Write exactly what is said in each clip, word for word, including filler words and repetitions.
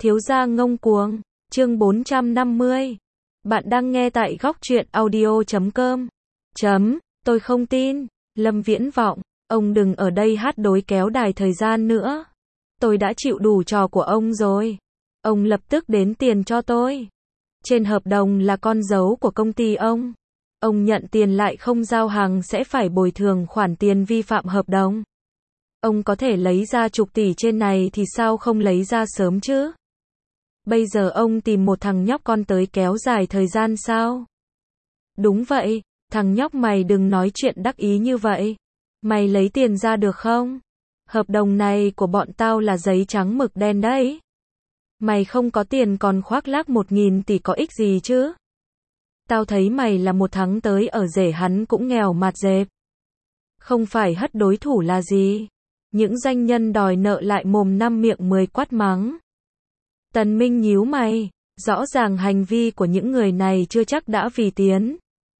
Thiếu gia ngông cuồng, chương bốn trăm năm mươi. Bạn đang nghe tại góc truyện audio chấm com. Chấm, tôi không tin. Lâm Viễn Vọng, ông đừng ở đây hát đối kéo đài thời gian nữa. Tôi đã chịu đủ trò của ông rồi. Ông lập tức đến tiền cho tôi. Trên hợp đồng là con dấu của công ty ông. Ông nhận tiền lại không giao hàng sẽ phải bồi thường khoản tiền vi phạm hợp đồng. Ông có thể lấy ra chục tỷ trên này thì sao không lấy ra sớm chứ? Bây giờ ông tìm một thằng nhóc con tới kéo dài thời gian sao? Đúng vậy, thằng nhóc mày đừng nói chuyện đắc ý như vậy. Mày lấy tiền ra được không? Hợp đồng này của bọn tao là giấy trắng mực đen đấy. Mày không có tiền còn khoác lác một nghìn tỷ có ích gì chứ? Tao thấy mày là một tháng tới ở rể hắn cũng nghèo mạt dẹp. Không phải hất đối thủ là gì? Những doanh nhân đòi nợ lại mồm năm miệng mười quát mắng. Tần Minh nhíu mày, rõ ràng hành vi của những người này chưa chắc đã vì tiền.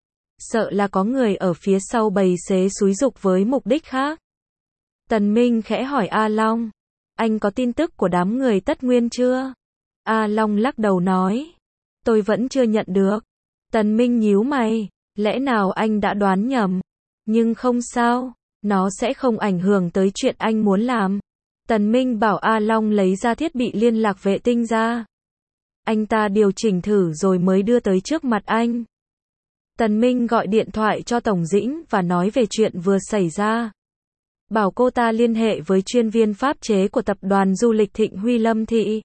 Sợ là có người ở phía sau bày xế xúi giục với mục đích khác. Tần Minh khẽ hỏi A Long, anh có tin tức của đám người Tất Nguyên chưa? A Long lắc đầu nói, tôi vẫn chưa nhận được. Tần Minh nhíu mày, lẽ nào anh đã đoán nhầm? Nhưng không sao, nó sẽ không ảnh hưởng tới chuyện anh muốn làm. Tần Minh bảo A Long lấy ra thiết bị liên lạc vệ tinh ra. Anh ta điều chỉnh thử rồi mới đưa tới trước mặt anh. Tần Minh gọi điện thoại cho Tổng Dĩnh và nói về chuyện vừa xảy ra. Bảo cô ta liên hệ với chuyên viên pháp chế của tập đoàn du lịch Thịnh Huy Lâm Thị.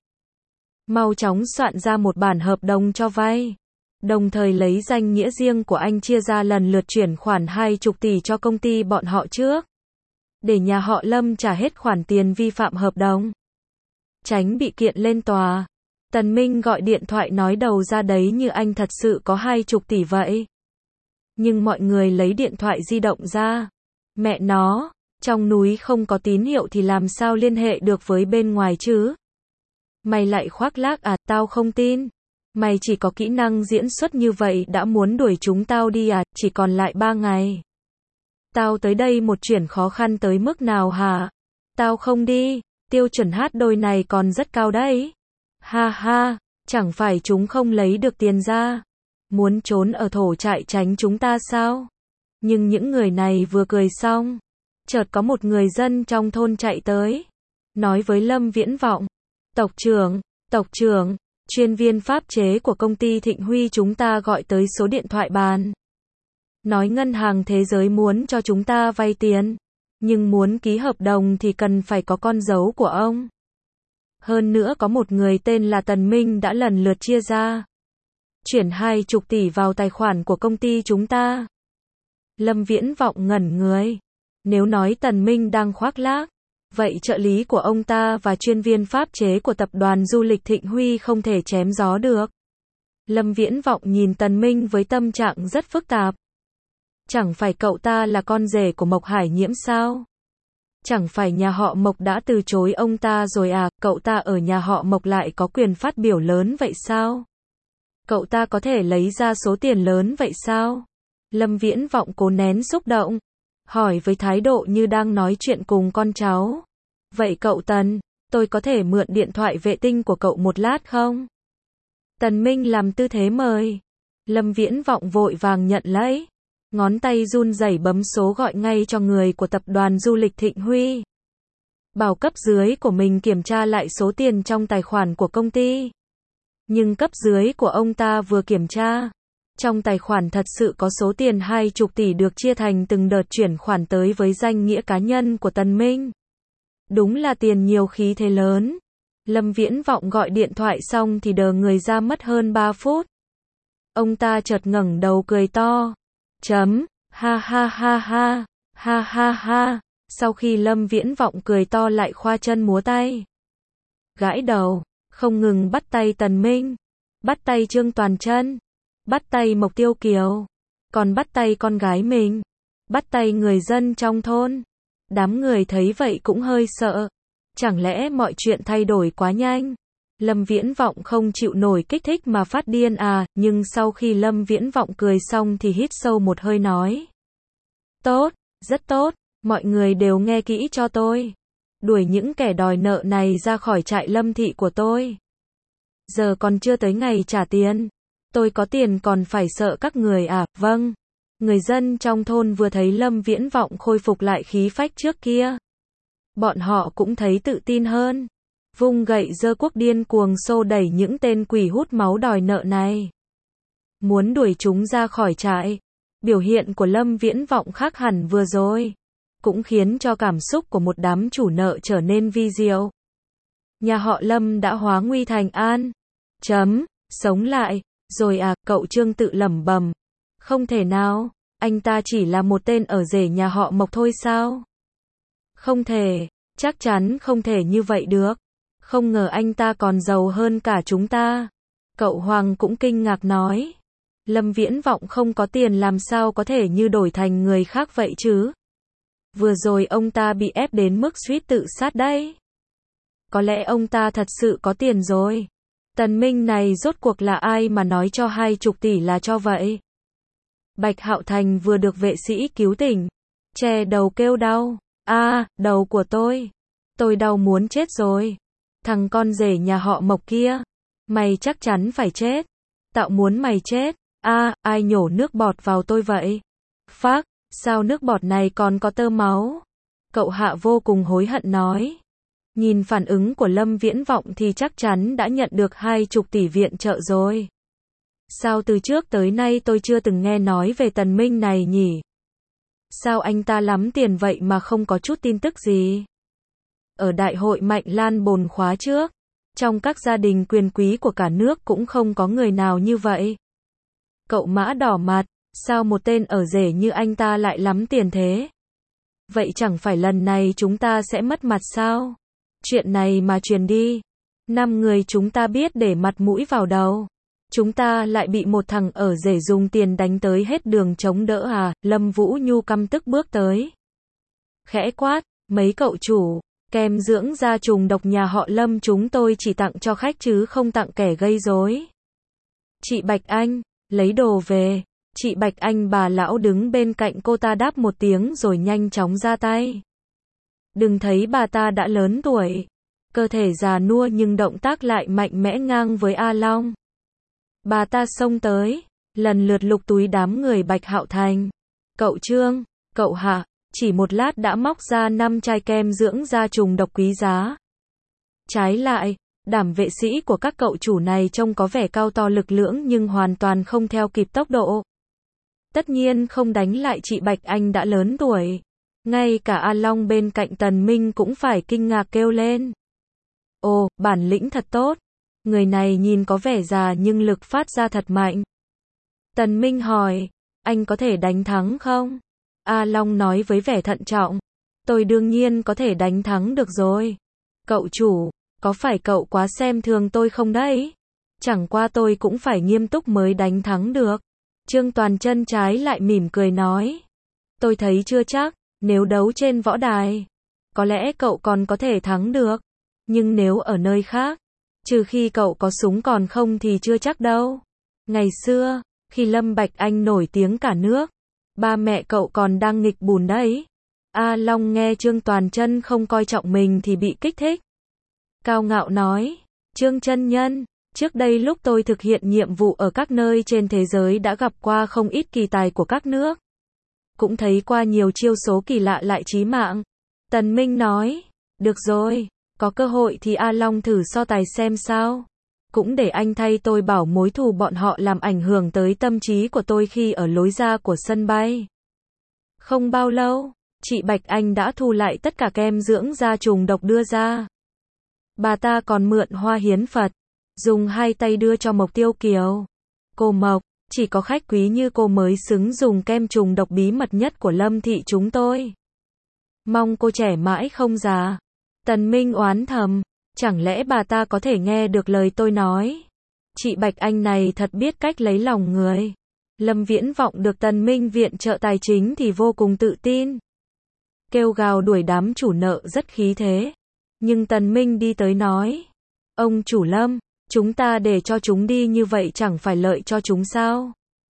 Mau chóng soạn ra một bản hợp đồng cho vay. Đồng thời lấy danh nghĩa riêng của anh chia ra lần lượt chuyển khoản hai chục tỷ cho công ty bọn họ trước. Để nhà họ Lâm trả hết khoản tiền vi phạm hợp đồng. Tránh bị kiện lên tòa. Tần Minh gọi điện thoại nói đầu ra đấy như anh thật sự có hai chục tỷ vậy. Nhưng mọi người lấy điện thoại di động ra. Mẹ nó, trong núi không có tín hiệu thì làm sao liên hệ được với bên ngoài chứ? Mày lại khoác lác à, tao không tin. Mày chỉ có kỹ năng diễn xuất như vậy đã muốn đuổi chúng tao đi à, chỉ còn lại ba ngày. Tao tới đây một chuyện khó khăn tới mức nào hả? Tao không đi, tiêu chuẩn hát đôi này còn rất cao đấy. Ha ha, chẳng phải chúng không lấy được tiền ra. Muốn trốn ở thổ trại tránh chúng ta sao? Nhưng những người này vừa cười xong. Chợt có một người dân trong thôn chạy tới. Nói với Lâm Viễn Vọng. Tộc trưởng, tộc trưởng, chuyên viên pháp chế của công ty Thịnh Huy chúng ta gọi tới số điện thoại bàn. Nói ngân hàng thế giới muốn cho chúng ta vay tiền. Nhưng muốn ký hợp đồng thì cần phải có con dấu của ông. Hơn nữa có một người tên là Tần Minh đã lần lượt chia ra. Chuyển hai chục tỷ vào tài khoản của công ty chúng ta. Lâm Viễn Vọng ngẩn người. Nếu nói Tần Minh đang khoác lác, vậy trợ lý của ông ta và chuyên viên pháp chế của tập đoàn du lịch Thịnh Huy không thể chém gió được. Lâm Viễn Vọng nhìn Tần Minh với tâm trạng rất phức tạp. Chẳng phải cậu ta là con rể của Mộc Hải Nhiễm sao? Chẳng phải nhà họ Mộc đã từ chối ông ta rồi à, cậu ta ở nhà họ Mộc lại có quyền phát biểu lớn vậy sao? Cậu ta có thể lấy ra số tiền lớn vậy sao? Lâm Viễn Vọng cố nén xúc động, hỏi với thái độ như đang nói chuyện cùng con cháu. Vậy cậu Tần, tôi có thể mượn điện thoại vệ tinh của cậu một lát không? Tần Minh làm tư thế mời. Lâm Viễn Vọng vội vàng nhận lấy. Ngón tay run rẩy bấm số gọi ngay cho người của tập đoàn du lịch Thịnh Huy. Bảo cấp dưới của mình kiểm tra lại số tiền trong tài khoản của công ty. Nhưng cấp dưới của ông ta vừa kiểm tra. Trong tài khoản thật sự có số tiền hai chục tỷ được chia thành từng đợt chuyển khoản tới với danh nghĩa cá nhân của Tần Minh. Đúng là tiền nhiều khí thế lớn. Lâm Viễn Vọng gọi điện thoại xong thì đờ người ra mất hơn ba phút. Ông ta chợt ngẩng đầu cười to. Chấm, ha ha ha ha, ha ha ha. Sau khi Lâm Viễn Vọng cười to lại khoa chân múa tay. Gãi đầu, không ngừng bắt tay Tần Minh. Bắt tay Trương Toàn Chân. Bắt tay Mộc Tiêu Kiều. Còn bắt tay con gái mình. Bắt tay người dân trong thôn. Đám người thấy vậy cũng hơi sợ. Chẳng lẽ mọi chuyện thay đổi quá nhanh? Lâm Viễn Vọng không chịu nổi kích thích mà phát điên à, nhưng sau khi Lâm Viễn Vọng cười xong thì hít sâu một hơi nói. Tốt, rất tốt, mọi người đều nghe kỹ cho tôi. Đuổi những kẻ đòi nợ này ra khỏi trại Lâm thị của tôi. giờ còn chưa tới ngày trả tiền. Tôi có tiền còn phải sợ các người à, vâng. Người dân trong thôn vừa thấy Lâm Viễn Vọng khôi phục lại khí phách trước kia. Bọn họ cũng thấy tự tin hơn. Vung gậy giơ cuốc điên cuồng xô đẩy những tên quỷ hút máu đòi nợ này. Muốn đuổi chúng ra khỏi trại. Biểu hiện của Lâm Viễn Vọng khác hẳn vừa rồi. Cũng khiến cho cảm xúc của một đám chủ nợ trở nên vi diệu. Nhà họ Lâm đã hóa nguy thành an. Chấm, sống lại. Rồi à, cậu Trương tự lẩm bẩm. Không thể nào, anh ta chỉ là một tên ở rể nhà họ Mộc thôi sao? Không thể, chắc chắn không thể như vậy được. Không ngờ anh ta còn giàu hơn cả chúng ta. Cậu Hoàng cũng kinh ngạc nói. Lâm Viễn Vọng không có tiền làm sao có thể như đổi thành người khác vậy chứ? Vừa rồi ông ta bị ép đến mức suýt tự sát đấy. Có lẽ ông ta thật sự có tiền rồi. Tần Minh này rốt cuộc là ai mà nói cho hai chục tỷ là cho vậy? Bạch Hạo Thành vừa được vệ sĩ cứu tỉnh. Che đầu kêu đau. A, à, đầu của tôi. Tôi đau muốn chết rồi. Thằng con rể nhà họ Mộc kia. Mày chắc chắn phải chết. Tạo muốn mày chết. A, à, ai nhổ nước bọt vào tôi vậy? Phác, sao nước bọt này còn có tơ máu? Cậu Hạ vô cùng hối hận nói. Nhìn phản ứng của Lâm Viễn Vọng thì chắc chắn đã nhận được hai chục tỷ viện trợ rồi. Sao từ trước tới nay tôi chưa từng nghe nói về Tần Minh này nhỉ? Sao anh ta lắm tiền vậy mà không có chút tin tức gì? Ở đại hội Mạnh Lan Bồn khóa trước, trong các gia đình quyền quý của cả nước cũng không có người nào như vậy. Cậu Mã đỏ mặt, sao một tên ở rể như anh ta lại lắm tiền thế? Vậy chẳng phải lần này chúng ta sẽ mất mặt sao? Chuyện này mà truyền đi, năm người chúng ta biết để mặt mũi vào đầu. Chúng ta lại bị một thằng ở rể dùng tiền đánh tới hết đường chống đỡ à? Lâm Vũ Nhu căm tức bước tới. Khẽ quát, mấy cậu chủ, kem dưỡng da trùng độc nhà họ Lâm chúng tôi chỉ tặng cho khách chứ không tặng kẻ gây rối. Chị Bạch Anh, lấy đồ về. Chị Bạch Anh bà lão đứng bên cạnh cô ta đáp một tiếng rồi nhanh chóng ra tay. Đừng thấy bà ta đã lớn tuổi, cơ thể già nua nhưng động tác lại mạnh mẽ ngang với A Long. Bà ta xông tới, lần lượt lục túi đám người Bạch Hạo Thành. Cậu Trương, cậu Hạ, chỉ một lát đã móc ra năm chai kem dưỡng da trùng độc quý giá. Trái lại, đảm vệ sĩ của các cậu chủ này trông có vẻ cao to lực lưỡng nhưng hoàn toàn không theo kịp tốc độ. Tất nhiên không đánh lại chị Bạch Anh đã lớn tuổi. Ngay cả A Long bên cạnh Tần Minh cũng phải kinh ngạc kêu lên. Ồ, bản lĩnh thật tốt. Người này nhìn có vẻ già nhưng lực phát ra thật mạnh. Tần Minh hỏi, anh có thể đánh thắng không? A Long nói với vẻ thận trọng. Tôi đương nhiên có thể đánh thắng được rồi. Cậu chủ, có phải cậu quá xem thường tôi không đấy? Chẳng qua tôi cũng phải nghiêm túc mới đánh thắng được. Trương Toàn Chân trái lại mỉm cười nói. Tôi thấy chưa chắc, nếu đấu trên võ đài, có lẽ cậu còn có thể thắng được. Nhưng nếu ở nơi khác, trừ khi cậu có súng còn không thì chưa chắc đâu. Ngày xưa, khi Lâm Bạch Anh nổi tiếng cả nước, ba mẹ cậu còn đang nghịch bùn đấy. A Long nghe Trương Toàn Chân không coi trọng mình thì bị kích thích. Cao ngạo nói, Trương chân nhân, trước đây lúc tôi thực hiện nhiệm vụ ở các nơi trên thế giới đã gặp qua không ít kỳ tài của các nước. Cũng thấy qua nhiều chiêu số kỳ lạ lại chí mạng. Tần Minh nói, được rồi, có cơ hội thì A Long thử so tài xem sao. Cũng để anh thay tôi bảo mối thù bọn họ làm ảnh hưởng tới tâm trí của tôi khi ở lối ra của sân bay. Không bao lâu, chị Bạch Anh đã thu lại tất cả kem dưỡng da trùng độc đưa ra. Bà ta còn mượn hoa hiến Phật, dùng hai tay đưa cho Mộc Tiêu Kiều. Cô Mộc, chỉ có khách quý như cô mới xứng dùng kem trùng độc bí mật nhất của Lâm thị chúng tôi. Mong cô trẻ mãi không già. Tần Minh oán thầm, chẳng lẽ bà ta có thể nghe được lời tôi nói? Chị Bạch Anh này thật biết cách lấy lòng người. Lâm Viễn Vọng được Tần Minh viện trợ tài chính thì vô cùng tự tin. Kêu gào đuổi đám chủ nợ rất khí thế. Nhưng Tần Minh đi tới nói, ông chủ Lâm, chúng ta để cho chúng đi như vậy chẳng phải lợi cho chúng sao?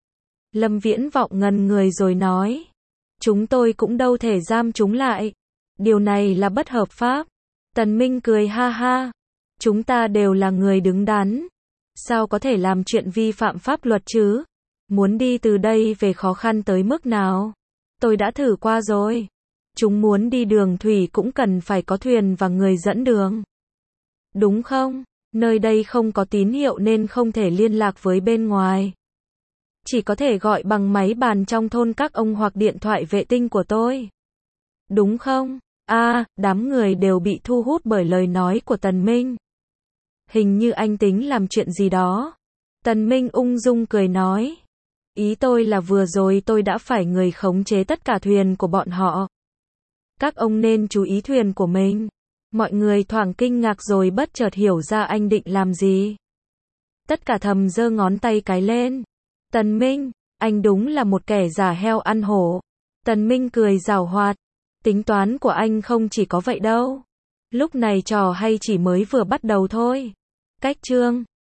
Lâm Viễn Vọng ngần người rồi nói, chúng tôi cũng đâu thể giam chúng lại. Điều này là bất hợp pháp. Tần Minh cười ha ha, chúng ta đều là người đứng đắn. Sao có thể làm chuyện vi phạm pháp luật chứ? Muốn đi từ đây về khó khăn tới mức nào? Tôi đã thử qua rồi. Chúng muốn đi đường thủy cũng cần phải có thuyền và người dẫn đường. Đúng không? Nơi đây không có tín hiệu nên không thể liên lạc với bên ngoài. Chỉ có thể gọi bằng máy bàn trong thôn các ông hoặc điện thoại vệ tinh của tôi. Đúng không? À, đám người đều bị thu hút bởi lời nói của Tần Minh. Hình như anh tính làm chuyện gì đó. Tần Minh ung dung cười nói. Ý tôi là vừa rồi tôi đã phải người khống chế tất cả thuyền của bọn họ. Các ông nên chú ý thuyền của mình. Mọi người thoảng kinh ngạc rồi bất chợt hiểu ra anh định làm gì. Tất cả thầm giơ ngón tay cái lên. Tần Minh, anh đúng là một kẻ giả heo ăn hổ. Tần Minh cười giảo hoạt. Tính toán của anh không chỉ có vậy đâu. Lúc này trò hay chỉ mới vừa bắt đầu thôi. Cách chương